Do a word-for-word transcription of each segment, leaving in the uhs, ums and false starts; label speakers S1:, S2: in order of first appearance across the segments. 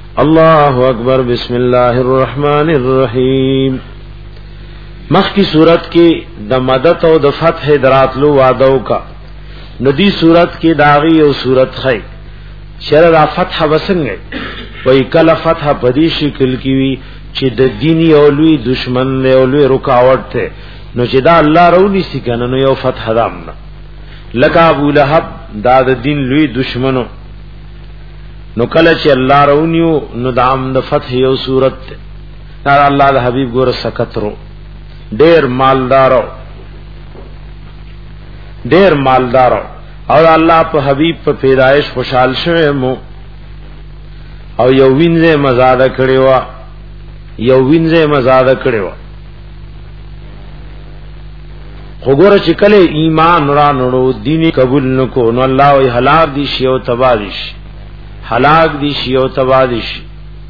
S1: الله اکبر. بسم الله الرحمن الرحیم. مخکی صورت کې د مدد او د فتح دراتلو وعده کا ندی صورت کې داغي او صورت خی شر را فتح وسنګ وای کله فتح پدی شکل کی وی چې د دینی او لوی دشمن له او لوی رکاوټ ته نو چې دا الله رونی سي کنه نو یو فتح دامنا لکه ابو لهب دا د دین لوی دشمنو نو کله چې الله رونیو نو دام د فتح یو صورت دا الله د حبیب ګور سکترو ډیر مالدارو ډیر مالدارو او الله په حبیب په پیدائش خوشحال شوه مو او یو وینځه مزاده کړي وا یو وینځه مزاده کړي وا وګوره چې کله ایمان را نړو دین قبول نکو نو الله وی هلاک دي شی او تباہ دي شي هلاک دي شی او تباہ دي شي.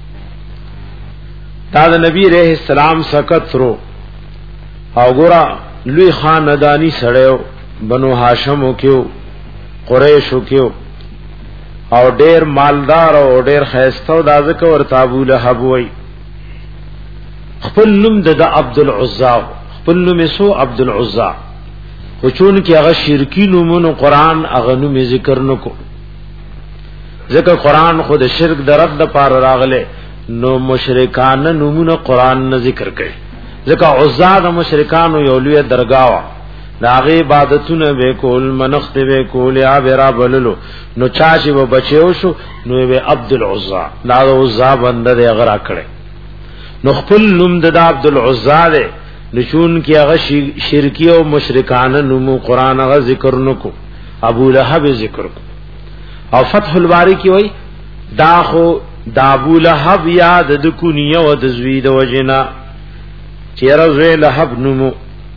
S1: دا د نبی رحم السلام سکترو او ګوره لوی خاندانی سړیو بنو هاشم کېو قریشو کېو او ډیر مالدار او ډیر خیستو دا ځکه ورته ابو لهب وای. خپل نوم د عبد العزا خپل نوم سو عبد العزا خو چون کې هغه شرکی نومونو قران هغه نوم ذکر نکو ځکه قران خود شرک درد د پار راغله نو مشرکان نومونو قران نه ذکر کړي ځکه عزا د مشرکانو یو لوی درگاہ داغه عبادتونه به کول منخت به کول یا برا بللو نو چا چې و بچو شو نو به عبد العزا دا عزا بنده دی غرا کړي نو خپل نوم د عبد العزا دی نشون کی هغه شرکی او مشرکان نوم قران هغه ذکر نکو ابو لهب ذکر کو او فتح الباری کی وای دا خو دا ابو لهب یاد د کونیه او د زوی د وجنا چیرې زوی لهب نومو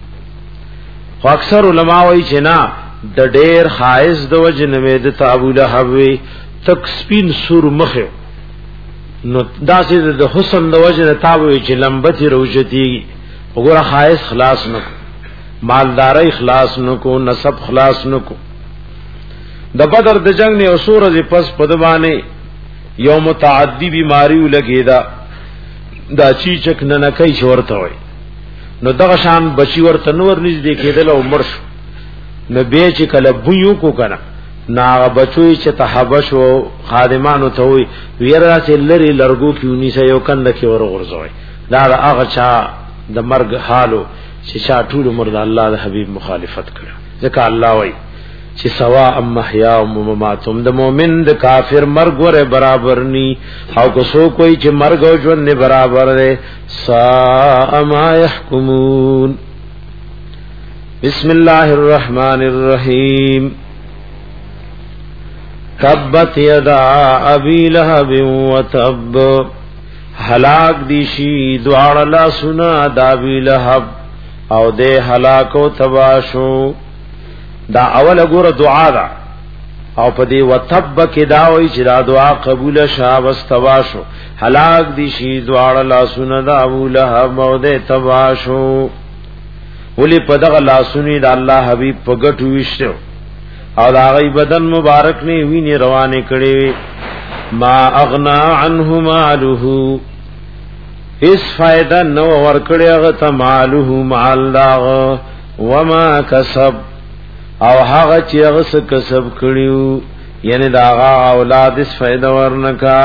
S1: خو اکثر علما وایي چې نه د ډېر خایز د وجنه د ابو لهب وی تک سپین سور مخه نو داسې د حسن د وجنه تابوي چې لمبتي روجتي وګوره خایز خلاص نکو مالداري خلاص نکو نسب خلاص نکو. د بدر د جنگ نه اوسوره پس پدوانه یو متعدی بیماری ولګیدا دا چی چک نه نه کوي شورته وای نو دغه شان بچی ورته نور نږدې کېدل او مرش نو به چې کله بویو کو کنه نا بچوي چې تحبش او خادمانو ته وي ویرا چې لری لرګو کیونی سه یو کند کې ور غرزوي دا هغه چا د مرګ حالو چې چا ټول مرد الله د حبيب مخالفت کړه ځکه الله وای چې سوا ام محیا او مماتم د مؤمن د کافر مرګ ور برابر ني او کو سو کوئی چې مرګ او ژوند نه برابر ده سا ما يحكمون. بسم الله الرحمن الرحیم. تبت یدا ابي لهب وتب هلاك دي شي دوار لا سنا د ابي لهب او ده هلاك او تباشو دا اول ګوره دعا دا او په دې وتب کې دا وایي چې دا دعا قبول شه واستواشو هلاك دي شي دعا لا سن دا ابو لهب او دې تباشو ولي په دغه لاسونی دا الله حبيب په ګټو وشته او دا غي بدن مبارک نه ویني روانه کړي ما اغنا عنه ماله اس فائدہ نو ور کړي هغه ته ماله مال دا وما کسب او هغه چې هغه څه کسب کړیو یعنی دا هغه اولاد اس فائدہ ورنکا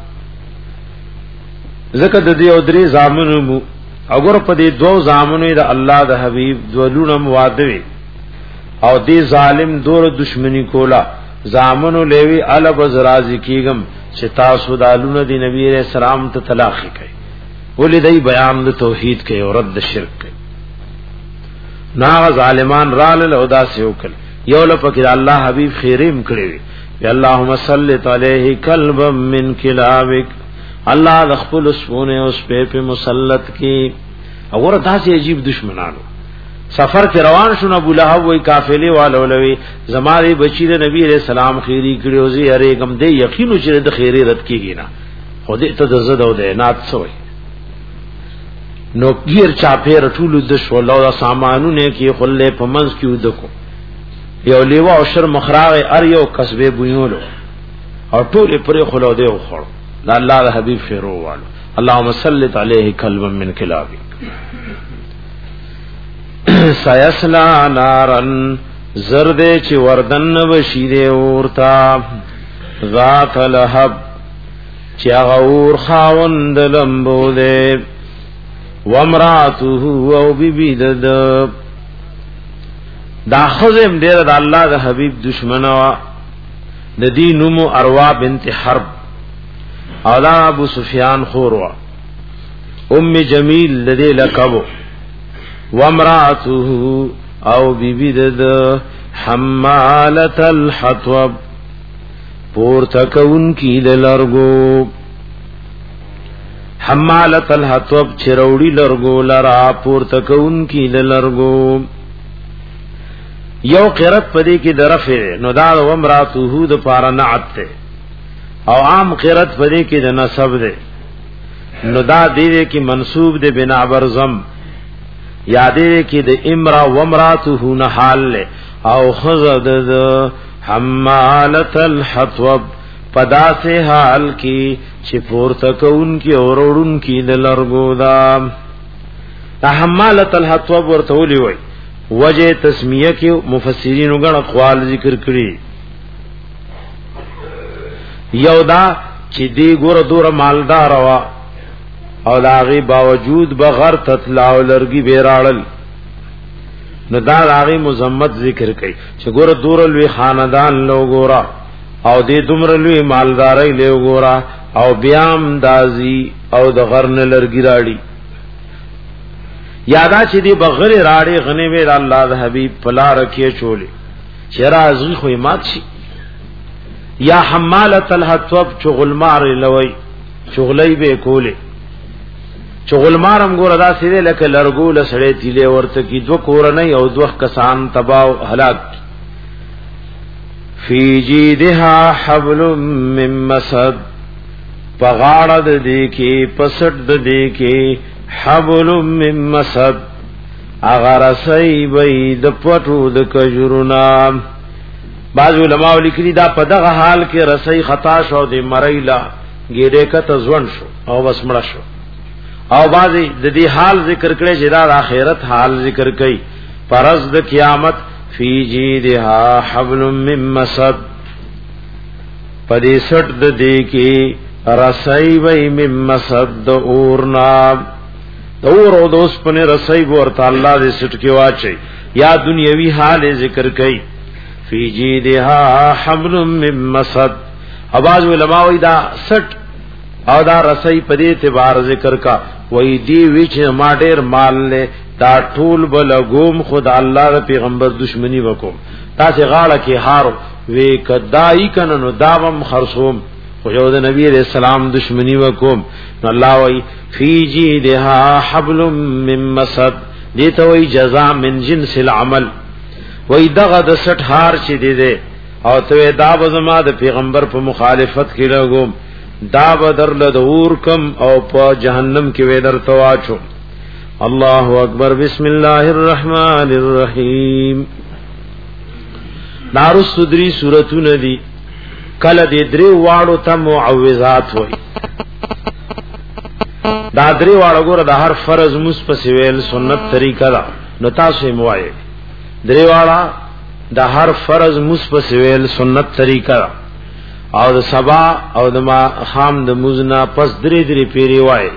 S1: زکه د دې او درې زامنو مو اگر په دې دوه زامنو د الله د حبيب دولونه موادوي او دې ظالم دور دشمنی کولا زامنو لوي الب زرازی کیګم چې تاسو د الونه د نبی رسول سلام ته طلاق کوي ولې دای بیان د توحید کوي او رد شرک کوي نا ظالمان رال له ادا سے وکړ یو لپاره الله حبیب خیریم کړی یا اللهم صل علیه قلبا من کلابک الله د خپل سونه اوس په په مسلط کی اور داسې عجیب دشمنانو سفر کې روان شون ابو لهب وای قافلې والو لوي زماره بچی د نبی رسول سلام خیری کړو زی اره غم دې یقینو چې د خیری رد کیږي نه خو دې ته د زده او د نات سوې نو غیر چا پیر ټول د شولو د سامانونه کې خلې په منځ کې ودکو یو لیوا او شر مخراغ ار یو کسبه بویولو او ټول پرې خلو دی خور دا الله د حبیب شیرو والو اللهم صلِّ علیه کلبا من کلابک سیسلا نارن زرد چی وردن وشید اورتا ذات لہب چی اغور خاوند لمبو دے وامراتو او بی بی دد دا خزم دیر دا اللہ دا حبیب دشمنوا دا دی نمو اروا بنت حرب اولا ابو سفیان خوروا ام جمیل لدے لکبو وامرأته او بی بی دد حمالت الحطب پورتکون کی دلرگو حمالت الحطب چروڑی لرگو لرا پورتکون کی دلرگو یو قرت پدی کی درفع نو دا وامرأته د پارا نعت تے او عام قرت پدی کی د نصب دے نو دا دیدے کی منصوب دے بنا برزم یادے کی د امرا وامراته نحال لے او خزد د حمالت الحطب پدا سے حال کی چپور تکون کی اوروڑن کی دلرگو دا دا حمالت الحطب ورطولی وی وجہ تسمیہ کی مفسرین گن اقوال ذکر کری یو دا چی دی گور دور مالدار وا او داغی باوجود بغیر تطلاع لرگی بیرارل نو دا داغی مزمت ذکر کئی چه گور دورلوی خاندان لو گورا او دی دمرلوی مالداری لو گورا او بیام دازی او دا غرن لرگی راڑی یادا چه دی بغیر راڑی غنیوی دا اللہ دا حبیب پلا رکیے چولی چه رازی خوی مات شی یا حمالت الحطب چغل مار لوی چغلی بے کولی چغل مارم گور ادا سیدے لکه لرگو لسڑے تیلے ورته کی دو کورنی او دو کسان تباو هلاک فی جیدها حبل من مسد پغاڑ دی کی پسد دی کی حبل من مسد اغر سی بید پټو د کجرونا بعض علماء لیکلی دا په دغه حال کې رسی خطا شو د مریلا ګیډه کته ځون شو او بس مړ شو او بازی د دې حال ذکر کړي چې دا آخرت حال ذکر کړي پرز د قیامت فی جیدها حبل من مسد پدې سټ د دې کې رسای وای من مسد اورنا دور او دوس پنه رسای ورته الله دې سټ کې واچي یا دنیوي حال ذکر کړي فی جیدها حبل من مسد اواز علماء دا سټ او دا رسای پدې اعتبار ذکر کا وای دی وچ ما ډیر مال له دا ټول بل غوم خدا الله ر پیغمبر دشمنی وکوم تاسو غاړه کې هارو وی کدای کنه نو داوم خرصوم خو یو د نبی رسول سلام دشمنی وکوم نو الله وای فی جیدها حبل من مسد دې ته وای جزاء من جنس العمل وای دغه د سټ هار چې دی دې او ته دا بزما د پیغمبر په مخالفت کې لګوم دا بدر لدور کم او پا جہنم کی ویدر تواچو اللہ اکبر بسم اللہ الرحمن الرحیم نارو صدری سورتو ندی کل دی دری وارو تا معوضات ہوئی دا دری وارو گورا دا ہر فرض مصپسویل سنت طریقہ دا نتاسو موائے دری وارا دا ہر فرض مصپسویل سنت طریقہ دا او د سبا او د ما خام د مزنا پس درې درې پیری وای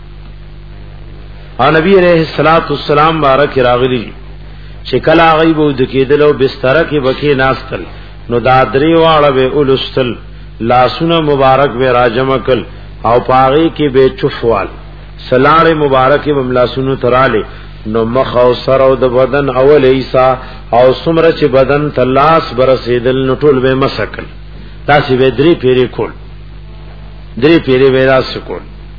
S1: او نبی علیہ الصلوۃ والسلام بارک راغلی چې کلا غیب د کېدلو بستر کې بکی ناستل نو دا درې واړه به اولستل لاسونه مبارک به راجمکل او پاغي کې به چفوال سلاړ مبارک به لاسونه تراله نو مخ او سر او د بدن اول ایسا او سمره چې بدن تلاس برسیدل نو ټول به مسکل تاسی به دری پیری کول دری پیری ویدا سکول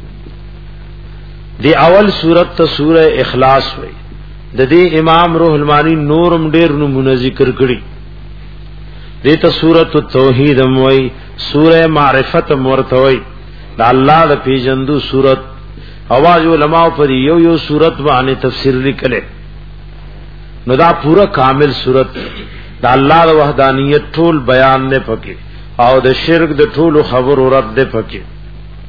S1: دی اول سورت تا سورہ اخلاص وی د دې امام روح المانی نورم ډیر نمونه ذکر کړي دی تا سورت التوحید موي سورہ معرفت مرتوي دا الله د پیجندو سورت اواز علماء پر یو یو سورت باندې تفسیر لیکله نو دا پورا کامل سورت دا الله د وحدانیت ټول بیان نه پکې او د شرک د ټولو خبرو رد ده پکې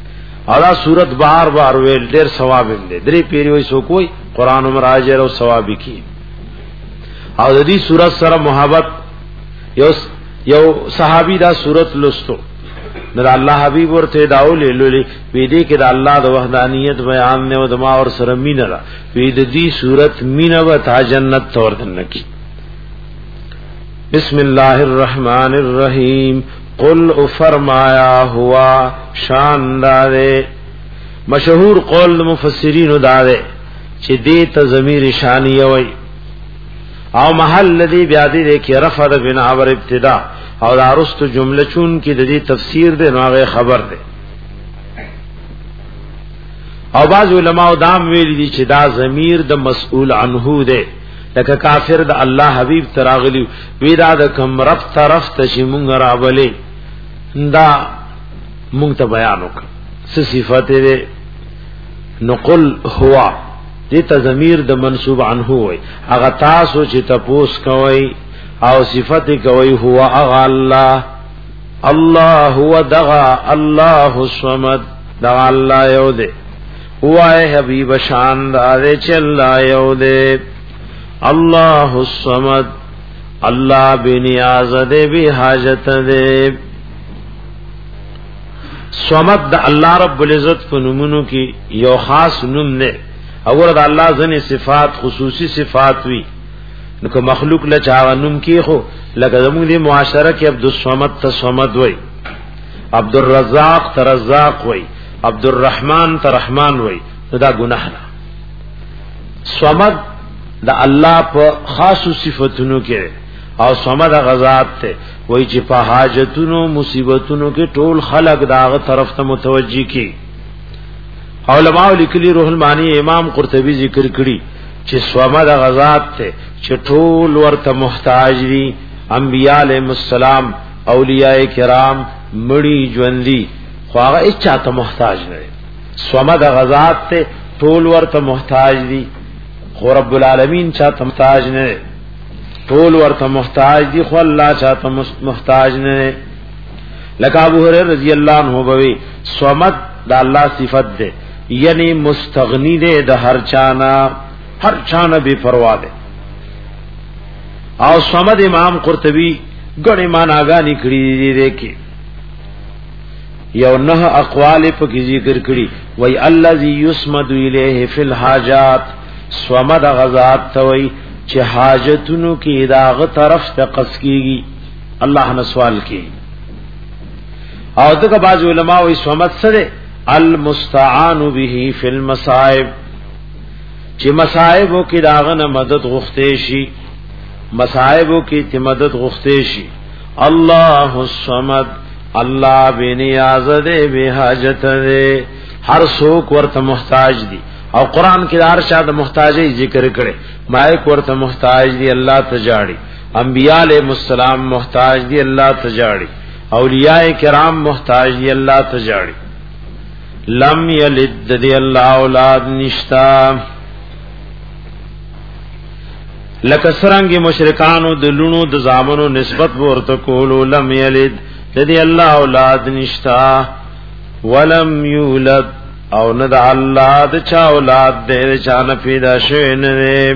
S1: ادا صورت بار بار ویل ډیر ثواب دې درې پیری وای سو کوئی قران مراجعه او ثواب کی او د دې صورت سره محبت یو یو صحابي دا صورت لستو نو الله حبيب ورته داول لولي وی دې کې د الله د وحدانیت بیان نه او د ما اور سره مين را وی د دې صورت مين او ته جنت تور دن کی بسم الله الرحمن الرحیم قل فرمایا ہوا شاندار مشہور قول مفسرین داوے چې دې ته ضمیر شانیه وای او محل دی بیا دې کې رفع د بنا اور ابتدا او دارست جمله چون کې د دې تفسیر دې نوغه خبر ده او بعض علماء دام ویل دي چې دا ضمیر د مسئول عنه ده لکه کافر د الله حبیب تراغلی ویدا د کم رب طرف ته چې مونږ راولې دا مونږ ته بیان وکړه څه صفات دې نقل هوا دې ته ضمیر د منصوب عنه وای هغه تاسو چې تپوس کوي او صفت کوي هو اغا الله الله هو دغا الله الصمد دغا الله یو دے هو اے حبیب شان دے چل یو دے الله الصمد الله بنیاز دے بی حاجت دے صمد د الله رب العزت فنمونو کی یو خاص نوم نے اور د الله ځنې صفات خصوصی صفات وی نو که مخلوق له چاونم کی خو لکه زموږ دی معاشره کې عبد الصمد ته صمد وای عبد الرزاق ته رزاق وای عبد الرحمن ته رحمان وای دا ګناه ده صمد د الله په خاص صفاتونو کې او صمد غزاد ته وای چې په حاجتونو مصیبتونو کې ټول خلق داغه طرف ته متوجي کی علماء لیکلي روح المانی امام قرطبي ذکر کړي چې صمد غزاد ته چې ټول ورته محتاج دي انبیاء علیهم السلام اولیاء کرام مړي ژوندۍ خو هغه هیڅ ته محتاج نه دي صمد غزاد ته ټول ورته محتاج دي خو رب العالمین چاته محتاج نه دي ټول ورته محتاج دي خو الله چاته محتاج نه دي لکه ابو هريره رضی الله عنه بوي صمد د الله صفت ده یعنی مستغنی ده د هر چانا ہر چانه بے پروا ده او صمد امام قرطبی گڑی معناګانی کړي دي دیکي یو نه اقوال په کې ذکر کړي وای الذی یسمد الیه فی الحاجات صمد غزاد توي چې حاجتونو کې داغه طرف ته قص کیږي الله نه سوال کی او دغه باز علماء وای صمد سره المستعان به فی المصائب چې مصائبو کې داغه نه مدد غوښته شي مصائبو کې ته مدد غوښته شي الله الصمد الله بنیاز دې به حاجت دې هر څوک ورته محتاج دي او قران کې هر شاد محتاجي ذکر کړي مایک ورته محتاج دي الله تجاړي انبیاء علیهم السلام محتاج دي الله تجاړي اولیاء کرام محتاج دي الله تجاړي لم یلد دې الله اولاد نشتا لکه سرنګي مشرکانو د لونو د زامنو نسبت ورته کولو لم یلد دې الله اولاد نشتا ولم یولد او نه د الله د چا اولاد دې چا نه پیدا شوی نه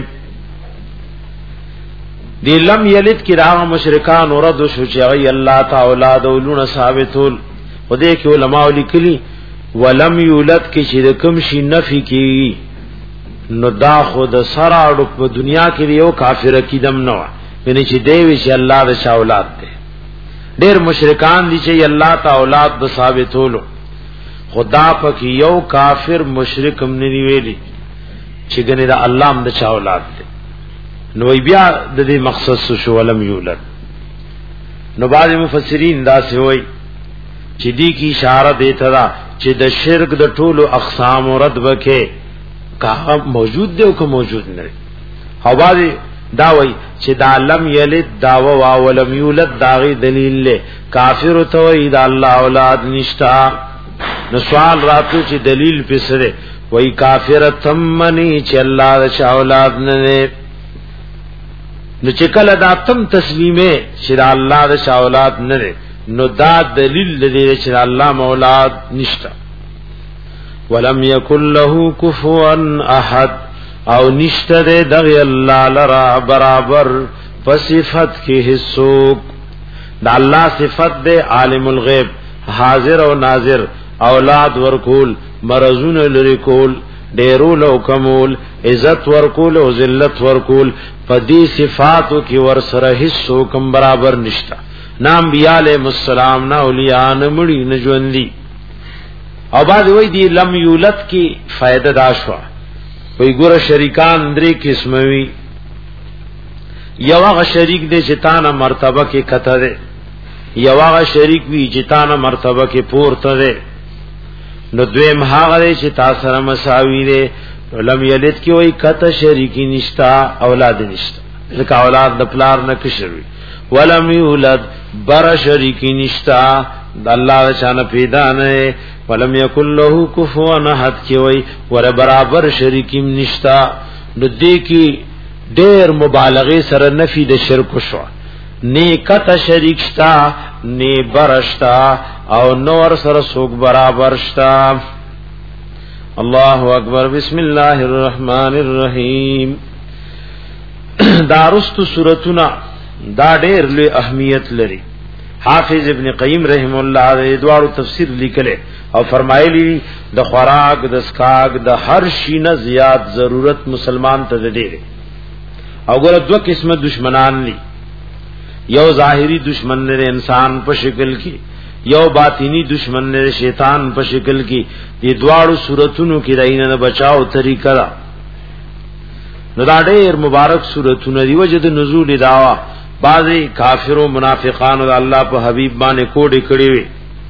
S1: دی لم یلد کی راغ مشرکان ورد شو چې الله تعالی اولاد او لونه ثابتول و دې کې علماء لیکلي ولم یولد کی چې کوم شي نفي کی نو دا خود سراړو په دنیا کې یو کافر کیدم نه و یعنی چې دی وی چې الله د چا اولاد دی ډېر مشرکان دي چې الله تعالی اولاد د ثابتولو خدا پک یو کافر مشرک هم نه ویلي چې ګنې دا الله هم د چا اولاد دی نو بیا د دې مقصد شو ولم یولد نو بعض مفسرین دا څه وایي چې دې کی اشاره دی ته چې د شرک د ټولو اقسام رد وکې کا موجود دی او که موجود نه او بعض دا وایي چې دا لم یلد دا وا ولم یولد داغي دلیل له کافر ته وایي دا الله اولاد نشتا نو سوال راتو چې دلیل پسره وایي کافر تمنی چې الله د اولاد نه نو چې کله دا تم تسلیمه چې الله د اولاد نه نو دا دلیل دې چې الله مولاد نشتا ولم یکن له کفوا احد او نشته ده دغه الله لرا برابر په صفت کې هیڅوک. دا الله صفت ده عالم الغیب، حاضر او ناظر، اولاد ورکول، مرزون لری کول، ډیرول او کمول، عزت ورکول او ذلت ورکول، په دې صفاتو کې ور سره هیڅوک برابر نشته. نام انبیاء علیهم السلام نه اولیاء نه مړي نه ژوندۍ. او بعد وی دی لم یولد کی فائدہ داشوا وی ګور شریکان درې قسموي. یو هغه شریک دی چې تانه مرتبه کې کته ده، یو هغه شریک وی چې تانه مرتبه کې پورته ده. نو دویم هغه دی چې تاسو سره مساوي دی. لم یلد کی وی کته شریکی نشتا، اولاد نشتا، ځکه اولاد د پلار نه کشوي. ولم یولد بر شریکی نشتا، د الله شان پیدا نه. ولم یکن له کفوا احد کی وی ور برابر شریکیم نشتا. نو دې کی ډېر مبالغه سره نفی د شرک شو. نیکت شریک شتا، نی برشتا، او نور سره سوق برابر شتا. الله اکبر. بسم الله الرحمن الرحیم. دارست سورتنا دا ډېر لوی اهمیت لري. حافظ ابن قیم رحم الله دې دوارو تفسیر لیکله او فرمایلی د خوراک د اسکاک د هر شي نه زیات ضرورت مسلمان ته دی. او ګور دوه قسمه دشمنان دي، یو ظاهری دشمن نه انسان په شکل کې، یو باطینی دشمن نه شیطان په شکل کې. دې دوارو سوراتونو کې داینه بچاو طریقه دا نو دا ډېر مبارک سوراتونه دی. وجد نزول داوا بعضی کافر و منافقان او الله په حبیب باندې کوډې کړې وي،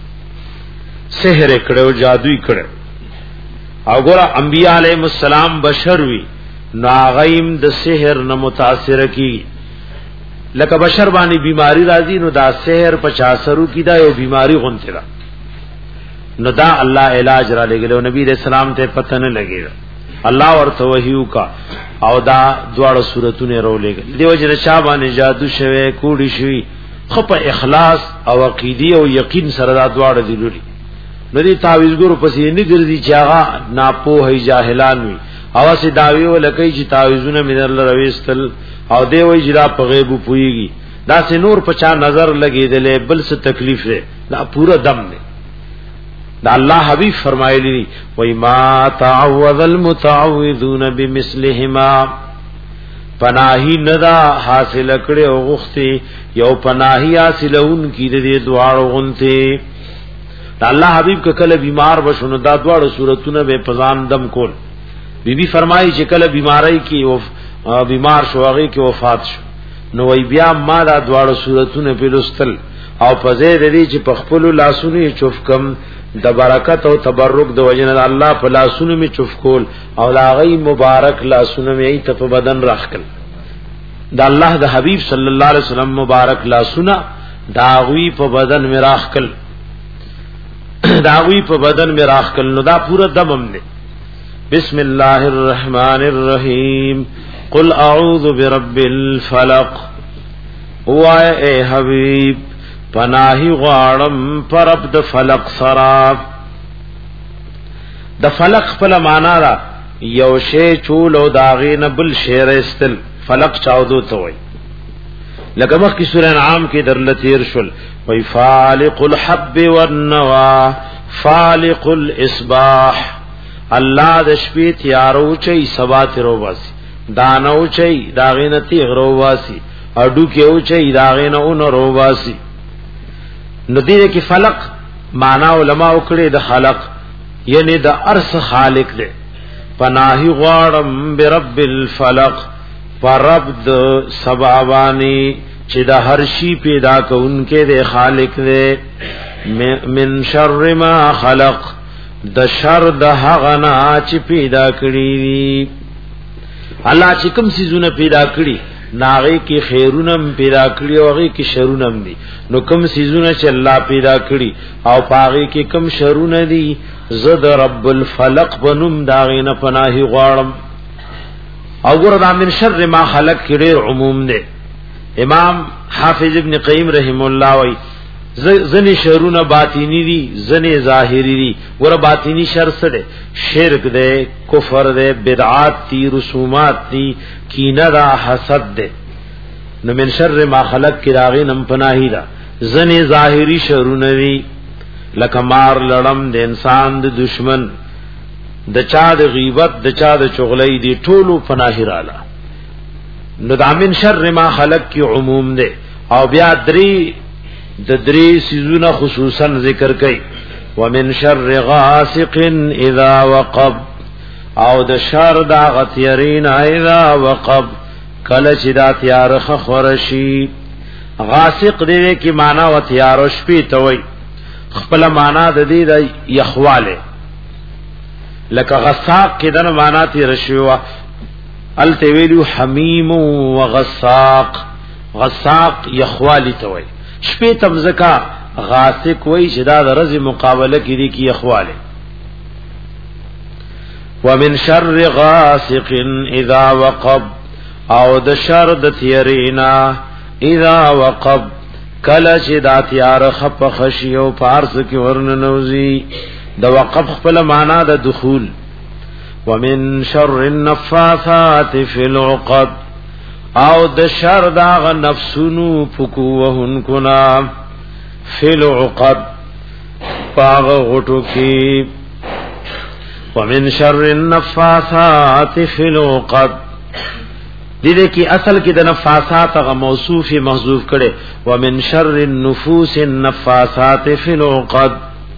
S1: سحر کړو، جادوئی کړو. او ګور انبیاء علیهم السلام بشر وی، ناغیم د سحر نه متاثر کی. لکه بشر باندې بیماری راځي نو دا سحر پچاسرو کی دا یو بیماری غونته ده. نو دا الله علاج را لګلو، نبی رسول الله ته پته نه لګیږي. الله ورته وحیو کا او دا دواړه سورتونه رولېګل. دیو جن شابانه جادو شوه، کوډی شوی، خو په اخلاص او عقیده او یقین سره دا دواړه دی لوري. ندی تعویذګورو پسې نه ګرځي چې هغه ناپوهي جاهلان وي. او سي داوی ولکې چې تعویذونه مینر لرويستل او دی وی چې دا په غیب پويږي. دا سي نور پچا نظر لګیدلې بل څه تکلیف ده، دا پورا دم نه. دا الله حبیب فرمایلی وای ما تعوذ المتعوذون بمثلهما، پناهی ندا حاصل کړي او غختي یو پناهی حاصلون کی دې دواړو غنته. دا الله حبیب ک کله بیمار بشونو دا دواړو صورتونه به پزان دم کول. بی بی فرمایي چې کله بیماری کی او بیمار شو هغه کی وفات شو نو وای بیا ما دا دواړو صورتونه په لستل او پزې دې چې په خپل لاسونو چوف کم د برکت او تبرک د وجنه الله په لاسونو می چوف کول او لاغي مبارک لاسونو می ته په بدن راخل. د الله د حبیب صلی الله علیه وسلم مبارک لاسونه داوی په بدن می راخل، داوی په بدن می راخل. نو دا پورا دمم نه. بسم الله الرحمن الرحیم. قل اعوذ برب الفلق. وای اے حبیب پناہی غواړم پرب د فلق سرا. د فلق په معنا را یو شی چول او داغې نه بل شی رستل، فلق چاودو ته وای. لکه مخکې سورہ انعام کې درلتیر شول وای فالق الحب والنوا فالق الاصباح. الله د شپې تیارو چي سبا تیرو واسي، دانو چي داغې نه تیغرو واسي، اډو کې او چي داغې نه اون رو واسي. نو دې کې فلق معنا علماء وکړي د خلق یعنی د ارس خالق دی. پناهی غواړم برب الفلق، پر رب د سبابانی چې د هر شي پیدا کوونکې دی، خالق دی. من شر ما خلق، د شر د هغه نه چې پیدا کړی دی. الله چې کوم سيزونه پیدا کړی ناغی کی خیرونم پیدا کړی او هغه کی شرونم دي. نو کوم سيزونه چې الله پیدا کړی او پاغي کې کوم شرونه دي، زد رب الفلق بنم داغې نه پناهي غواړم. او ګور دا من شر ما خلق کې ډېر عموم دی. امام حافظ ابن قیم رحم الله وای زنی شرونه باطینی دي زنی ظاهری دي. ور باطینی شر سره شرک ده، کفر ده، بدعات دي، رسومات دي، کینه دا، حسد ده. نو من شر ما خلق کی راغی نم پناهی دا. زنی ظاهری شرونه دي لکه مار لړم د انسان د دشمن، د چا د غیبت، د چا د چغلی دي، ټولو پناهی رااله. نو دا من شر ما خلق کی عموم ده. او بیا دری د درې سيزونه خصوصا ذکر کړي. ومن شر غاسق اذا وقب، او د شر دا غتیرین اذا وقب، کله چې دا تیار خورشي. غاسق دې کې معنا و تیار شپې ته وای، خپل معنا د دې د یخواله. لکه غساق کې د معنا تی رشوا التویل حمیم و غساق. غساق یخوالی ته وای. شپې تمزکا غاسق وای چې دا د رز مقابله کې دي کی اخواله. ومن شر غاسق اذا وقب، او د شر د تیرینا اذا وقب، کله چې دا تیار خپ خشی او پارس کې ورننوزی. د وقب خپل معنا د دخول. ومن شر النفاثات فی العقد، او د شر داغ نفسونو پکوهن کنا فی العقد پاغ غٹو کی. ومن شر النفاثات فی العقد، دیده کی اصل کی د نفاثات غ موصوف محذوف کړي. ومن شر النفوس النفاثات فی العقد.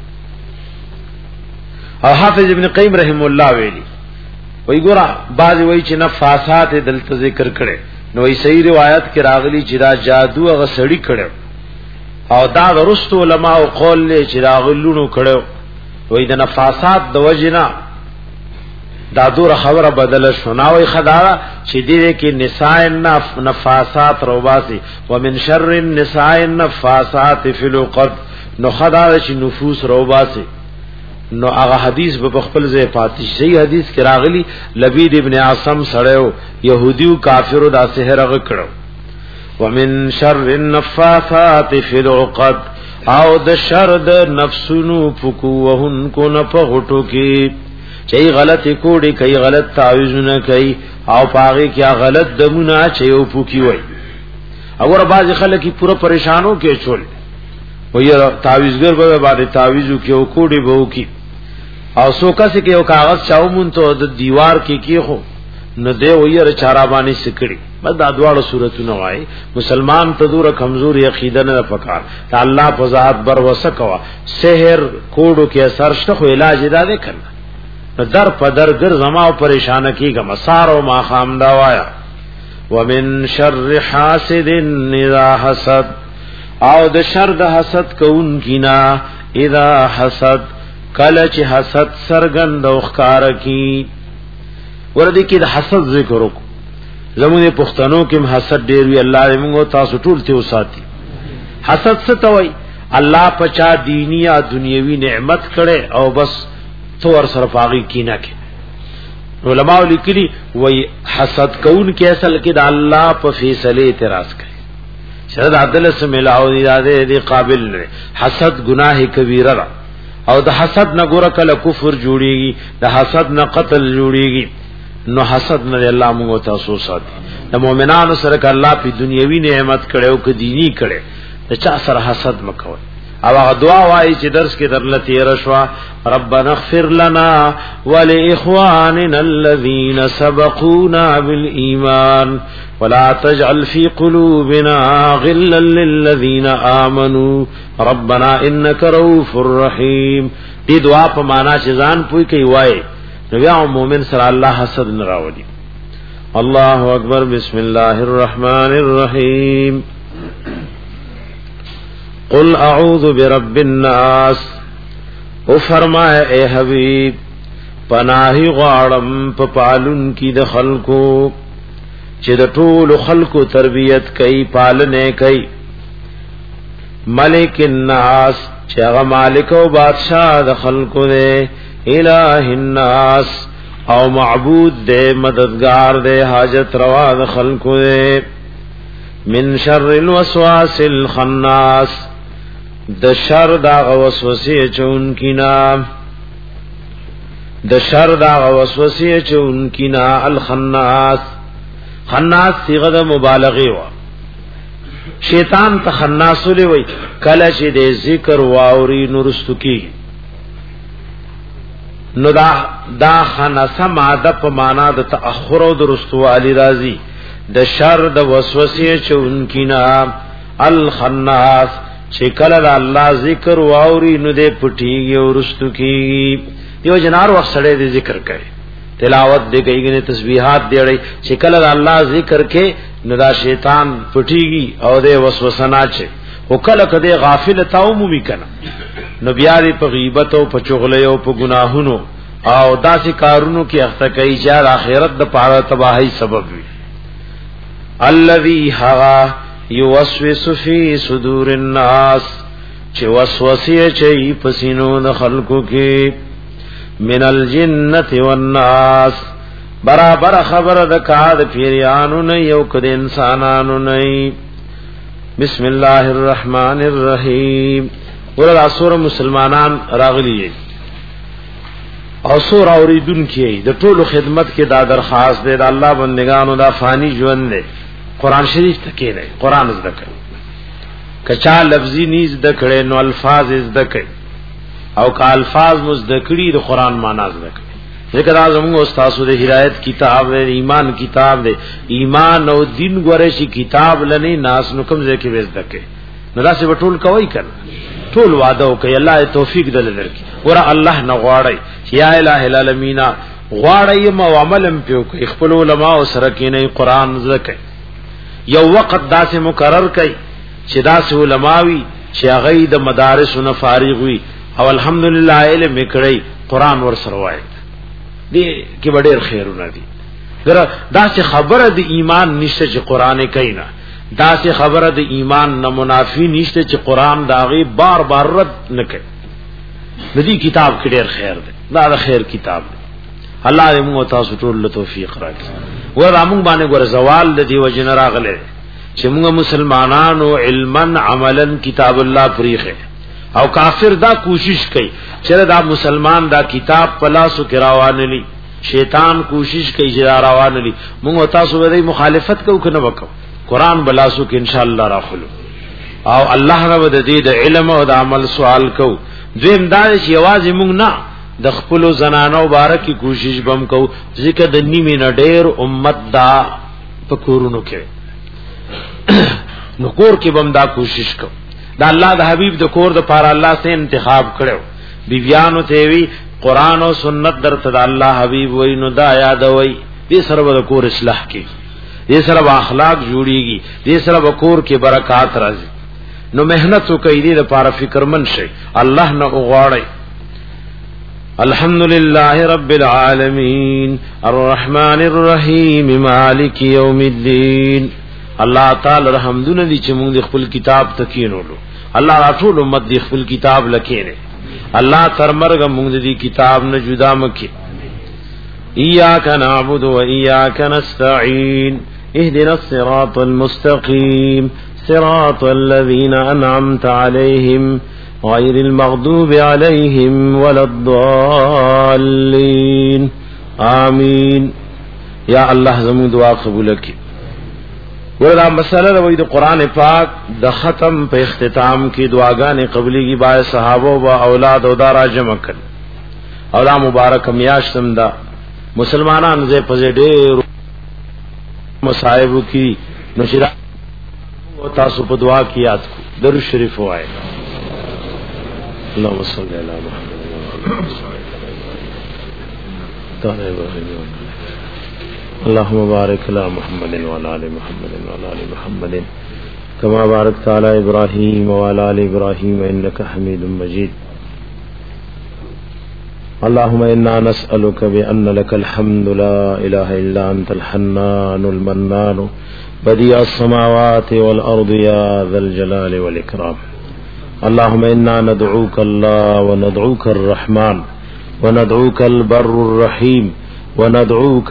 S1: او حافظ ابن قیم رحم الله ویلی وی ګورا بعض وی چې نفاثات دلته ذکر کړي، نو ای صحیح روایت کې راغلی چې دا جادو هغه سړی کړو، او دا ورستو علماء او قول له چې راغلونو کړو. وای د نفاثات د وجنا دا دور خبره بدله شناوي خدای چې دې کې نساء النف نفاثات روباسي. ومن شر النساء النفاثات فی العقد، نو خدای چې نفوس روباسي. نو هغه حدیث په خپل ځای پاتې شي. حدیث کې راغلی لبید ابن عاصم سړیو يهوديو کافرو دا سحر هغه کړو. ومن شر النفاثات فی العقد، او د شر د نفسونو فکوهن کو نه په غټو کې چي غلط کوډي کوي، غلط تعویذونه کوي، او پاغي کې غلط دمونه چي او پوکي وای. اور باز خلک پورا پریشانو کې چول وای تعویذګر به باندې تعویذو کې او کوډي بو کې، او سوکا سے کې او کاغذ چاو مون ته د دیوار کې کې خو نه دی وای ر چارا باندې سکړي. بس دا دواړه صورتونه وای. مسلمان ته دوره کمزوري عقیده نه پکار، ته الله په ذات بر وسکوا. سحر کوډو کې اثر شته، خو علاج دا نه کړه. در په در ګر زما او پریشان کیګه مسار او ما خام دا وایا. ومن شر حاسد اذا حسد، او د شر د حسد کون کینا اذا حسد، کله چې حسد سرګند او ښکار کی. ورته کې د حسد ذکر وکړو. زموږ پښتنو کې حسد ډیر وی، الله دې موږ تاسو ټول ته وساتي. حسد څه ته وای؟ الله پچا دینی یا دنیوي نعمت کړي او بس تو ور سره فاغي کینا کې. علماء لیکلي وای حسد کون کې اصل کې د الله په فیصله اعتراض کوي. شاید عدل سره ملاو دی، دې قابل نه. حسد گناه کبیره را، او د حسد نه ګور کله کفر جوړيږي، د حسد نه قتل جوړيږي. نو حسد نه الله موږ تاسو ساتي. د مؤمنانو سره ک الله په دنیوي نعمت کړي او ک دینی کړي، د چا سره حسد مکوئ. او هغه دعا وایي چې درس کې درلته رشوا. ربنا اغفر لنا ولاخواننا الذين سبقونا بالایمان ولا تجعل في قلوبنا غلا للذين آمنوا ربنا انك رؤوف رحيم. دې دعا په معنا چې ځان پوي کوي وایي، نو بیا مومن سره الله حسد نه راوړي. الله اکبر. بسم الله الرحمن الرحیم. قل اعوذ برب الناس، او فرمائے اے حبیب پناہی غاړم په پالون کی د خلقو چې د ټول خلقو تربیت کوي، پالنه کوي. ملک الناس چې هغه مالک او بادشاہ د خلقو دی. الہ الناس او معبود دے، مددگار دے، حاجت روا د خلقو دے. من شر الوسواس الخناس، د شر دا وسوسه چون کینا د شر دا وسوسه چون کینا الخناس خناس صيغه د مبالغه وا شیطان ته خناس ولي وای کله چې د ذکر واوري نورستو کی نو دا دا خناس ماده په معنا د تاخر او درستو علی راضی د شر د وسوسه چون کینا الخناس چې کله د الله ذکر واوري نو دې پټیږي او رستو کی یو جنار وخت سره دې ذکر کوي تلاوت دې کوي تسبیحات دې چې کله د الله ذکر کې نو دا شیطان پټیږي او دې وسوسه نه چي او کله کده غافل تاو مو وکنا نو بیا دې په غیبت او په چغله او په ګناهونو او داسې کارونو کې اخته کوي چې آخرت د پاره تباہی سبب وي الذي هوا یوسوس فی صدور الناس چې وسوسه چي پسینو د خلقو کې من الجنه والناس برابر خبر د کاد پیرانو نه یو کده انسانانو نه بسم الله الرحمن الرحیم ورته سور مسلمانان راغلی او سور اوریدون کی د ټولو خدمت کې دا درخواست دی د الله بندگانو دا فانی ژوند دی قران شریف تکې نه قران زده کړي کچا لفظي نیز د کړي نو الفاظ زده کړي او کا الفاظ مزدکړي د قران معنا زده کړي ذکر اعظم استاد د هدایت کتاب د ایمان کتاب دی ایمان او دین غره شي کتاب لنی ناس نو کوم ځکه وزده کړي نو دا څه وټول کوي کنه ټول وعده کوي الله توفیق دلته درکړي ور الله نه غواړي یا الہ العالمین غواړي مو عملم پیو کوي خپل علماء سره کې نه قران زکه یو وخت داسې مقرر کړي چې داسې علماوی چې هغه د مدارس نه فارغ وي او الحمدلله علم کړي قران ور سره وایي دي کې ډېر خیرونه دي ګره داسې خبره د ایمان نشته چې قران کوي نه داسې خبره د ایمان نه منافی نشته چې قران داغي بار بار رد نه کوي ندی کتاب کې ډېر خیر دی دا د خیر کتاب دی الله دې موږ تاسو ټول له توفیق راکړي و را موږ باندې ګور زوال د دی وجن راغله چې موږ مسلمانانو علما عملا کتاب الله پریخه او کافر دا کوشش کوي چې دا مسلمان دا کتاب پلاسو کې روانلی شیطان کوشش کوي چې روانلی موږ تاسو به مخالفت کوو کنه وکړو قران بلاسو کې ان شاء الله راخلو او الله رب د دې د علم او د عمل سوال کو زم دا چې आवाज موږ نه د خپل زنانو مبارکي کوشش بم کو ځکه د نیمه نډیر امت دا پکورونو کې نو کور کې بم دا کوشش کو دا الله د حبيب د کور د پاره الله سے انتخاب کړو بیبيانو ته وی قران او سنت درته د الله حبيب وای نو دا یاد وای دې سره د کور اصلاح کې دې سره اخلاق جوړيږي دې سره کور کې برکات راځي نو مهنت وکړئ دې لپاره فکرمن شئ الله نه وغواړئ الحمدلله رب العالمین الرحمن الرحیم مالک یوم الدین الله تعالی الحمدونه دي چې موږ خپل کتاب تکینولو الله ټول امت دي خپل کتاب لکینه الله تر مرګ موږ دي کتاب نه جدا مکه ایاک نعبد و ایاک نستعین اهدنا الصراط المستقیم صراط الذين انعمت عليهم غير المغضوب عليهم ولا الضالين آمين یا الله زموږ دعا قبول کړي وردا مسله د قرآن پاک د ختم په اختتام کې دعاګانې قبليږي با صحابه او اولاد او دارا جمع کړي او دا مبارک میاشتم دا مسلمانانو زه په ډېر مصائب کی نشرا او تاسو په دعا کې یاد درود شریف وایي اللهم صل علی محمد اللهم بارك على محمد وعلى ال محمد وعلى ال محمد كما باركت على ابراهيم وعلى ال ابراهيم انك حميد مجيد اللهم انا نسالك بان لك الحمد لا اله الا انت الحنان المنان بديع السماوات والارض يا ذا الجلال والاكرام اللهم انا ندعوك الله وندعوك الرحمن وندعوك البر الرحيم وندعوك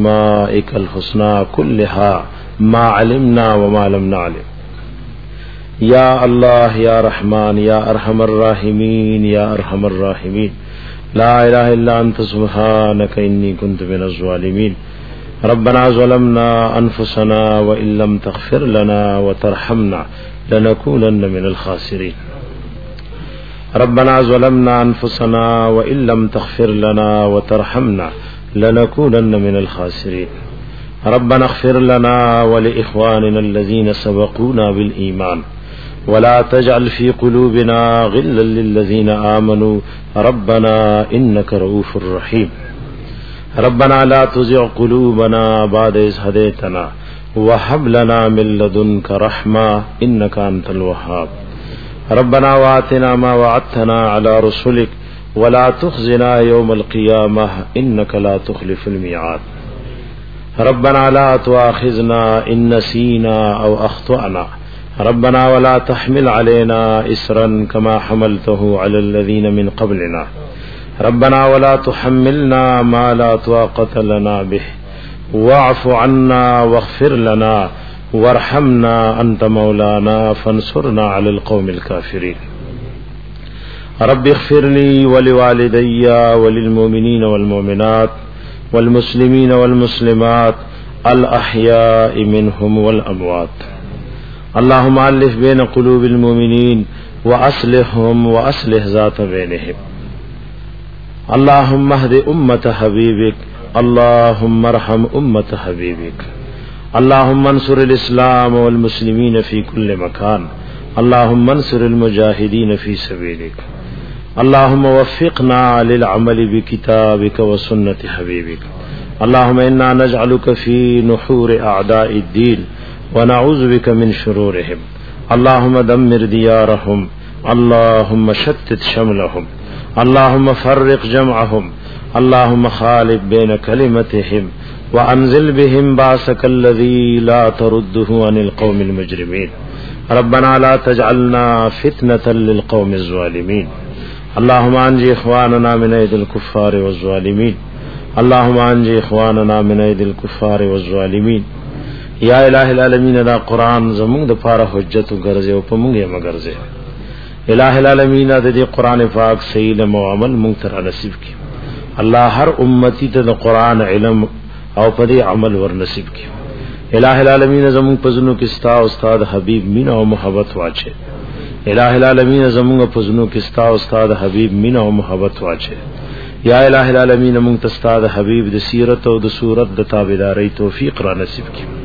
S1: باسمائك الحسنى كلها ما علمنا وما لم نعلم یا اللہ یا رحمان یا ارحم الراحمین یا ارحم الراحمین لا الہ الا انت سبحانک انی کنت من الظالمین ربنا ظلمنا انفسنا وان لم تغفر لنا وترحمنا لنكونن من الخاسرین ربنا ظلمنا انفسنا وان لم تغفر لنا وترحمنا لنكونن من الخاسرين ربنا اغفر لنا ولإخواننا الذين سبقونا بالإيمان ولا تجعل في قلوبنا غلا للذين آمنوا ربنا إنك رؤوف رحيم ربنا لا تزغ قلوبنا بعد إذ هديتنا وهب لنا من لدنك رحمة إنك أنت الوهاب ربنا وآتنا ما وعدتنا على رسلك ولا تخزنا يوم القيامة إنك لا تخلف الميعاد ربنا لا تؤاخذنا إن نسينا أو أخطأنا ربنا ولا تحمل علينا إسرا كما حملته على الذين من قبلنا ربنا ولا تحملنا ما لا طاقة لنا به واعف عنا واغفر لنا وارحمنا أنت مولانا فانصرنا على القوم الكافرين رب اغفر لي ولوالدي وللمؤمنين والمؤمنات والمسلمين والمسلمات الأحياء منهم والأموات اللهم ألف بين قلوب المؤمنين وأصلحهم وأصلح ذات بينهم اللهم اهد أمة حبيبك اللهم ارحم أمة حبيبك اللهم انصر الإسلام والمسلمين في كل مكان اللهم انصر المجاهدين في سبيلك اللهم وفقنا للعمل بكتابك وسنة حبيبك اللهم إنا نجعلك في نحور أعداء الدين ونعوذ بك من شرورهم اللهم دمر ديارهم اللهم شتت شملهم اللهم فرق جمعهم اللهم خالف بين كلمتهم وأنزل بهم باسك الذي لا ترده عن القوم المجرمين ربنا لا تجعلنا فتنة للقوم الظالمين اللهم انجي اخواننا من ايدي الكفار والظالمين اللهم انجي اخواننا من ايدي الكفار والظالمين یا الہ العالمین دا قرآن زمونږ د پاره حجت ګرځي او په مونږ یې مګرځي الہ العالمین د دې قرآن پاک صحیح علم او عمل مونږ ته نصیب کړي الله هر امتی ته د قرآن علم او په دې عمل ور نصیب کړي الہ العالمین زمونږ پزنو کې ستا استاد حبیب مینا او محبت واچي الہ العالمین زمونږ پزنو کې ستا استاد حبیب مینا او محبت واچي یا الہ العالمین مونږ ته استاد حبیب د سیرت او د صورت د تابعداري توفیق را نصیب کړي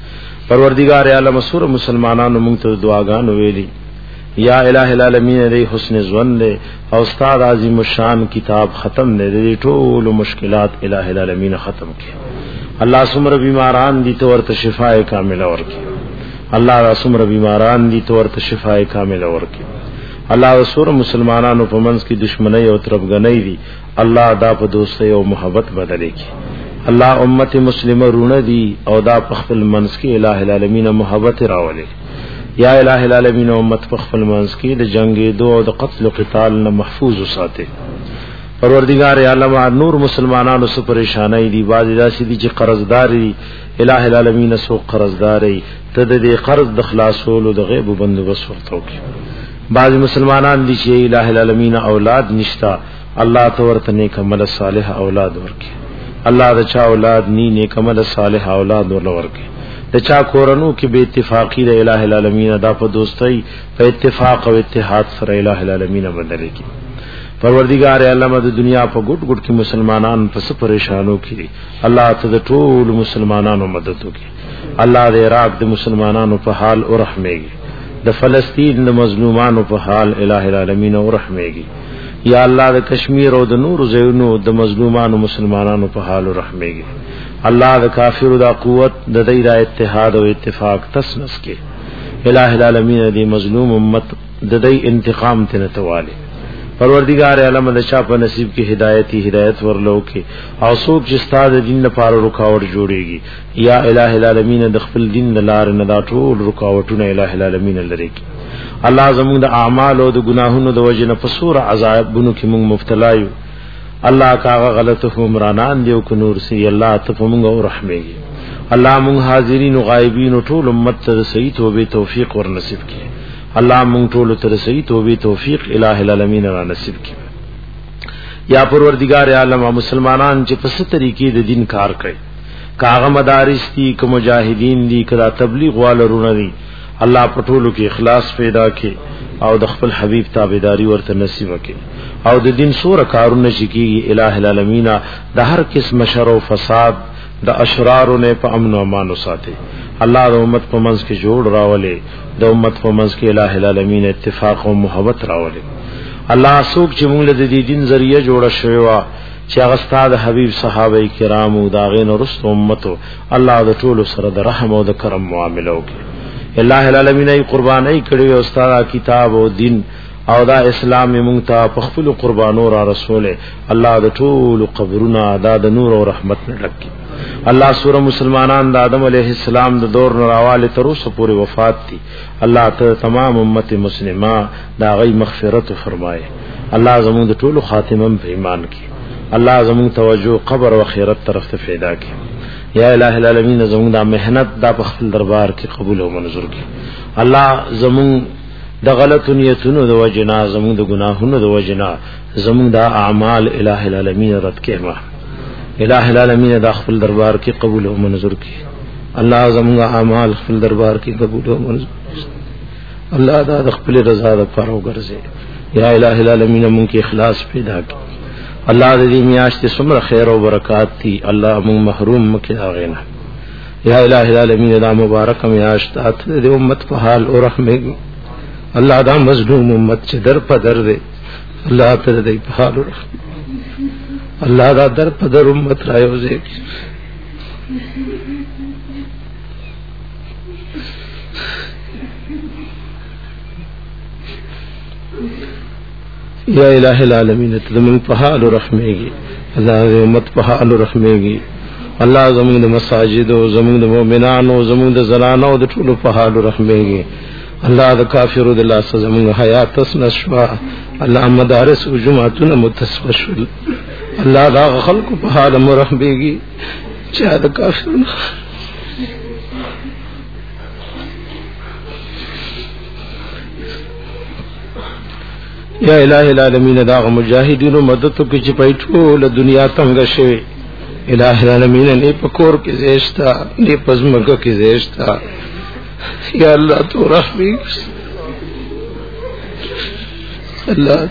S1: پروردگار عالم سور مسلمانانو مونږ ته دعاګانې ویلي یا الہ العالمین دې حسن ظن له او استاد عظیم الشان کتاب ختم نه دې ټول مشکلات الہ العالمین ختم کړي الله سمره بیماران دي تو ورته شفاء کامله ورکړي الله را سمره بیماران دي تو ورته شفاء کامله ورکړي الله رسول مسلمانانو په منځ کې دشمنی او تربګنۍ دي الله دا په دوستۍ او محبت بدلې کړي الله امت مسلمه رونه دي او دا په خپل منځ کې الہ العالمین محبت راولي یا الہ العالمین امت په خپل منځ کې د جنگ دو او د قتل او قتال نه محفوظ وساته پروردگار عالم نور مسلمانانو سره پریشانای دي باز داسې دي چې قرضداري الہ العالمین سو قرضداري ته د قرض د خلاصولو د غیب بندوبست ورته وکي باز مسلمانان دي چې الہ العالمین اولاد نشتا الله تورته نیک عمل صالح اولاد ورکي الله د چا اولاد ني نیک عمل صالح اولاد ورکي د چا کورنو کې به اتفاقی د الہ العالمین دا په دوستۍ په اتفاق او اتحاد سره الہ العالمین بدل کی پروردگار عالم د دنیا په ګډ ګډ کې مسلمانان په څه پریشانو کې الله ته د ټول مسلمانانو مدد وکړي الله د عراق د مسلمانانو په حال او رحمېږي د فلسطین د مظلومانو په حال الہ العالمین او رحمېږي یا الله د کشمیر او د نور زینو د مظلومانو مسلمانانو په حال رحمېږي الله د کافرو د قوت د دې د اتحاد او اتفاق تسنس کې الہ العالمین د مظلوم امت د دې انتقام ته نتواله پروردگار عالم د چا په نصیب کې هدایت هدایت ورلو کې او څوک چې ستاسو دین لپاره رکاوټ جوړيږي یا الہ العالمین د خپل دین د لار نه دا ټول رکاوټونه الہ العالمین لري الله زموږ د اعمال او د ګناهونو د وجه نه په سور عذابونو کې موږ مبتلا یو الله کاغه غلط حکمرانان دیو کو نور سی الله ته موږ او رحمېږي الله موږ حاضرین او غایبین ټول امت ته صحیح توبه توفیق ور نصیب کړي الله مونږ ټول ته صحیح توبې توفیق الٰه العالمین را نصیب کړي. یا پروردگار عالم مسلمانان چې په ست طریقې د دین کار کوي، کاغه مدارس دي، که مجاهدین دي، کدا تبلیغ والرونه دي، الله په ټولو کې اخلاص پیدا کړي او د خپل حبیب تابعداري ورته نصیب کړي او د دین سور کارونه چې کیږي الٰه العالمین د هر قسم شر او فساد د اشرارو نه په امن او امان وساتي. الله د امت په منځ کې جوړ راولي، د امت په منځ کې الٰه العالمین اتفاق او محبت راولي. الله څوک چې موږ له دې دین ذریعہ جوړ شوی وا چې هغه ستاسو حبیب صحابه کرامو دا غین ورست امتو الله د ټولو سره د رحم او د کرم معاملې وکړي. الٰه العالمین ای قربانای کړي او ستاسو کتاب او دین او دا اسلام مونږ ته په خپل قربانو را رسوله. الله د ټولو قبرونو د نور او رحمت نه ډکړي. الله سوره مسلمانان د آدم علیه السلام د دور نراواله تر اوسه پورې وفات دي. الله ته تمام امت مسلمه دا غي مغفرت فرمایي. الله زموږ د ټولو خاتمه په ایمان کې. الله زموږ توجه قبر او آخرت طرف ته پیدا کړي. یا الٰه العالمین زموږ د مهنت د په خپل دربار کې قبول او منظور کړي. الله زموږ د غلط نیتونو د وجنا، زموږ د ګناهونو د وجنا، زموږ د اعمال الٰه العالمین رد کړي. ما الٰه العالمین د خپل دربار کې قبول او منظور کړي. الله زموږ اعمال خپل دربار کې قبول او منظور کړي. الله دا د خپل رضا لپاره وګرځي. یا الٰه العالمین مونږ کې اخلاص پیدا کړي. الله دې میاشتې څومره خیر او برکات دي، الله مونږ محروم مکه اغینا. یا الٰه العالمین دا مبارک میاشت ته د امت په حال او رحمه الله دا مظلوم امت چې در په در دي، الله ته دې په حال او رحمه الله دا در په در امت رايوځي. یا الٰه العالمین ته زموږ په حال رحمېږي، الله دې امت په حال رحمېږي. الله زموږ د مساجد او زموږ د مؤمنانو او زموږ د زنانو او د ټولو په حال رحمېږي. الله د کافرو د لاس زموږ حیات نشوا، الله مدارس او جمعتون متسفشل، الله دا خلق په حال رحمېږي چې دا کافرون. یا الٰه العالمین دا مجاهدینو مدد کو چې پېټو له دنیا څنګه شي. الٰه العالمین نه پکور کې زیشتا، نه پزماګه کې زیشتا. یا الله تو رحمی الله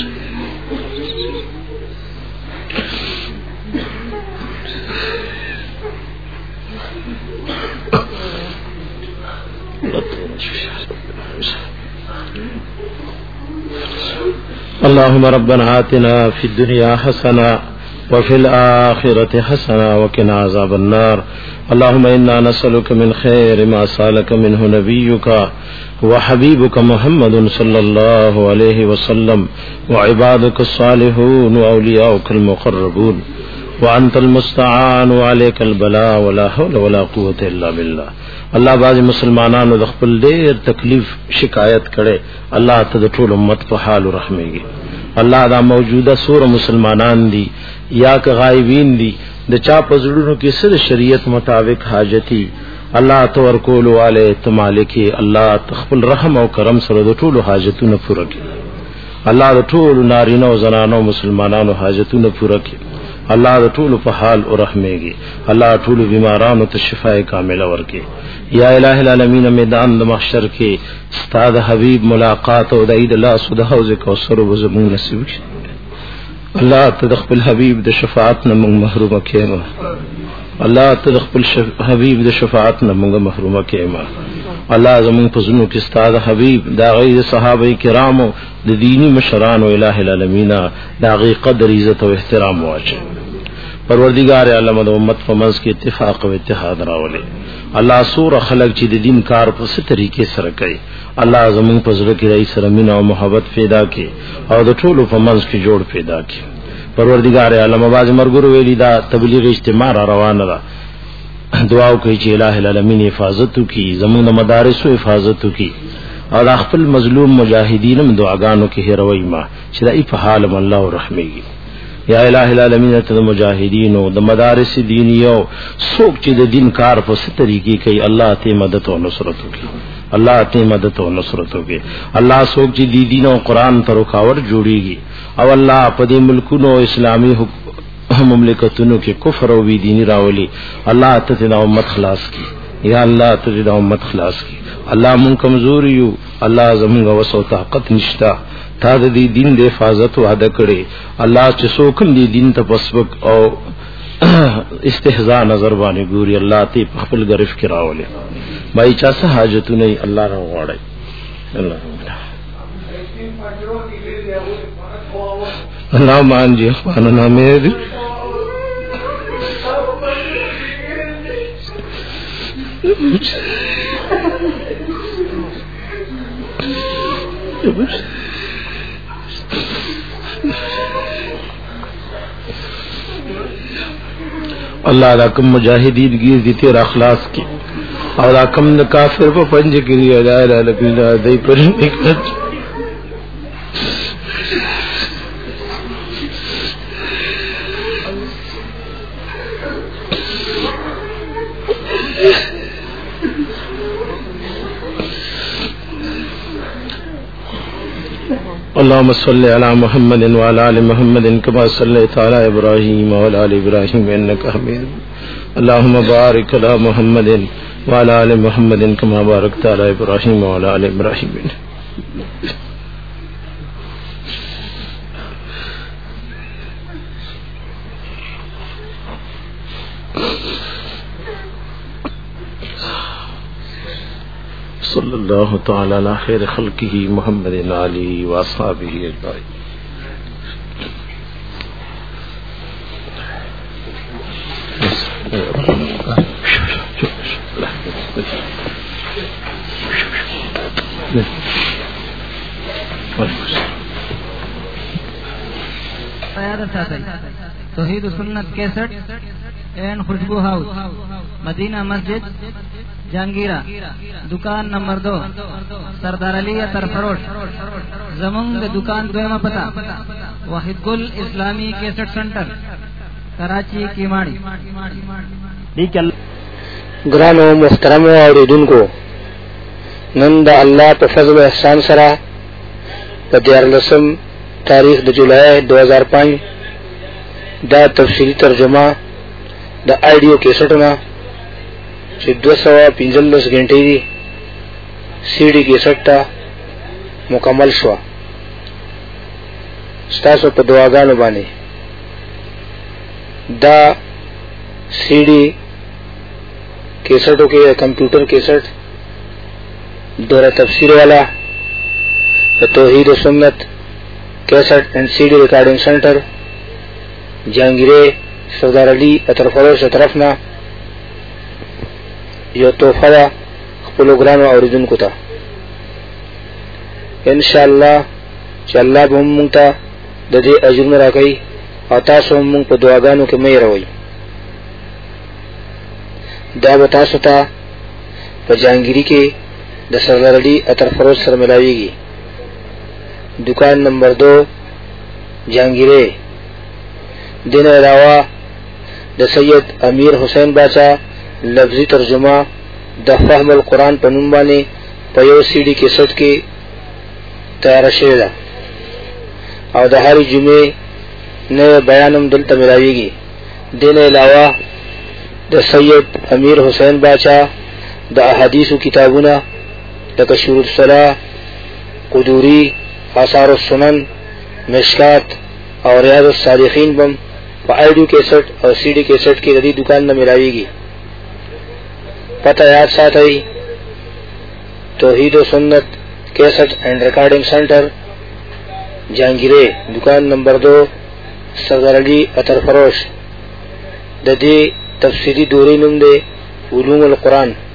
S1: اللهم ربنا آتنا في الدنيا حسنة وفي الآخرة حسنة وقنا عذاب النار. اللهم إنا نسألك من خير ما سألك منه نبيك وحبيبك محمد صلى الله عليه وسلم وعبادك الصالحون وأولياؤك المقربون وأنت المستعان وعليك البلاء ولا حول ولا قوة إلا بالله. الله باز مسلمانانو د خپل ډېر تکلیف شکایت کړي، الله ته د ټول امت په حال رحمېږي. الله دا موجوده سور مسلمانان دي یا که غایبین دي، د چا په زړونو کې سره شریعت مطابق حاجتي الله تور کول والے تمالکی، الله تخپل رحم او کرم سره د ټول حاجتونو پوره کړي. الله د ټول نارینه او زنانو مسلمانانو حاجتونو پوره کړي. الله د ټول په حال او رحمېږي. الله ټول بیمارانو ته شفای کامله ورکړي. یا الٰه العالمین میدان د محشر کې ستاد حبیب ملاقات او د عید الله سود حوض کوثر او زمون نصیب کړي. الله ته د خپل حبیب د شفاعت نه موږ محروم کړي. الله ته د خپل حبیب د شفاعت نه موږ محروم کړي. الله زمون په زونو کې ستاد حبیب دا غي صحابه کرامو د دینی مشران او الٰه العالمین دا غي قدر عزت او احترام واچي. پروردگار عالم د امت په منځ کې اتفاق او اتحاد راولي. الله سور خلق چې د دین کار په ست طریقې سره کوي، الله زمون په زړه کې رئیس سره مینا او محبت پیدا کړي او د ټولو په منځ کې جوړ پیدا کړي. پروردگار عالم باز مرګور ویلی دا تبلیغ اجتماع را روانه ده. دعا کوي چې الٰه العالمین حفاظت وکړي، زمون د مدارسو حفاظت وکړي او د خپل مظلوم مجاهدینم دعاګانو کې هروي ما چې دای په حال الله رحمېږي. یا الٰه العالمین ته د مجاهدینو د مدارس دینیو څوک چې د دین کار په ست طریقې کوي، الله ته مدد او نصرت وکړي.
S2: الله ته مدد او نصرت وکي. الله سوک چې دی دین او قران ته رکاوټ جوړيږي او الله په دې ملکونو اسلامي مملکتونو کې کفر او بی دینی راولي، الله ته د امت خلاص کی. یا الله ته د امت خلاص کی. الله مون کمزور یو، الله زمونږ وسو طاقت نشتا، تا د دې دین د حفاظت وعده کړې. الله چې څوک دې دین ته پسبک او استهزاء نظر باندې ګوري، الله ته خپل غرف کې راولي. بای چا څه حاجتونه الله را وړي. الله الله مان جی خپل نامه دې الله دا کوم مجاهدین گیر دي تیر اخلاص کی او دا کوم د کافر په پنج کې دی لا اله الا الله دای پر نکړه. اللهم صل على محمد وعلى ال محمد كما صليت على ابراهيم وعلى ال ابراهيم انك حميد. اللهم بارك على محمد وعلى ال محمد كما باركت على ابراهيم وعلى ال ابراهيم. صلی اللہ تعالی علی خیر خلقہ محمد علیہ واصحابہ اجمعین.
S3: توحید و سنت کیسٹ اینڈ خوشبو ہاؤس، مدینہ مسجد، جہانگیرہ، دکان نمبر دو، سردار علی اتر فروش. زمونږ د دکان دویمه پتا واحد گل اسلامی کیسٹ سنٹر، کراچی کیماڑی.
S4: ګرانو محترمو اوریدونکو، نن د الله په فضل او احسان سره په دیارلسم تاریخ د جولای دو ہزار پانچ دا تفصیلی ترجمه د آډیو کیسټونه چې دو سوه پنځلس غنټې دي سی ډي کیسټ ته مکمل شو. ستاسو په دعاګانو باندې دا سی ډي کیسټو کې کمپیوټر کیسټ دوره تفسیر والا توحید و سنت کیسٹ اینڈ سی ڈی ریکارڈنگ سینٹر جہانگیرے سردار علی اتر فروش طرف نا یو تحفہ دا خپلو ګرانو اوریدونکو ته. انشاءاللہ چې الله به موږ ته د دې اجرونه راکړي او تاسو هم موږ په دعاګانو کې مې راوړئ. دا به تاسو ته په جهانګیري کې د سردار علی اتر فروش سره ملاویږي. دکان نمبر دو جہانگیرے. دین علاوہ د سید امیر حسین باچا لفظی ترجمہ د فهم القرآن په نوم باندې په یو سی ډي کیسټ کې تیار شوی ده او د هر جمعې نوی بیان هم دلته ملاویږي. دین علاوه د سید امیر حسین باچا د احادیثو کتابونه لکه شروط الصلاة، قدوری، آثار السنن، مشکات اور ریاض الصالحین بم په آډیو کیسټ او سی ڈی کیسټ کې د دې دکان نه ملاویږي. پتہ یاد ساتئ، توحید و سنت کیسٹ اینڈ ریکارڈنگ سینٹر جہانگیرے، دکان نمبر دو، سردار علی اتر فروش. د دې تفصیلی دوری نوم دی علوم القرآن.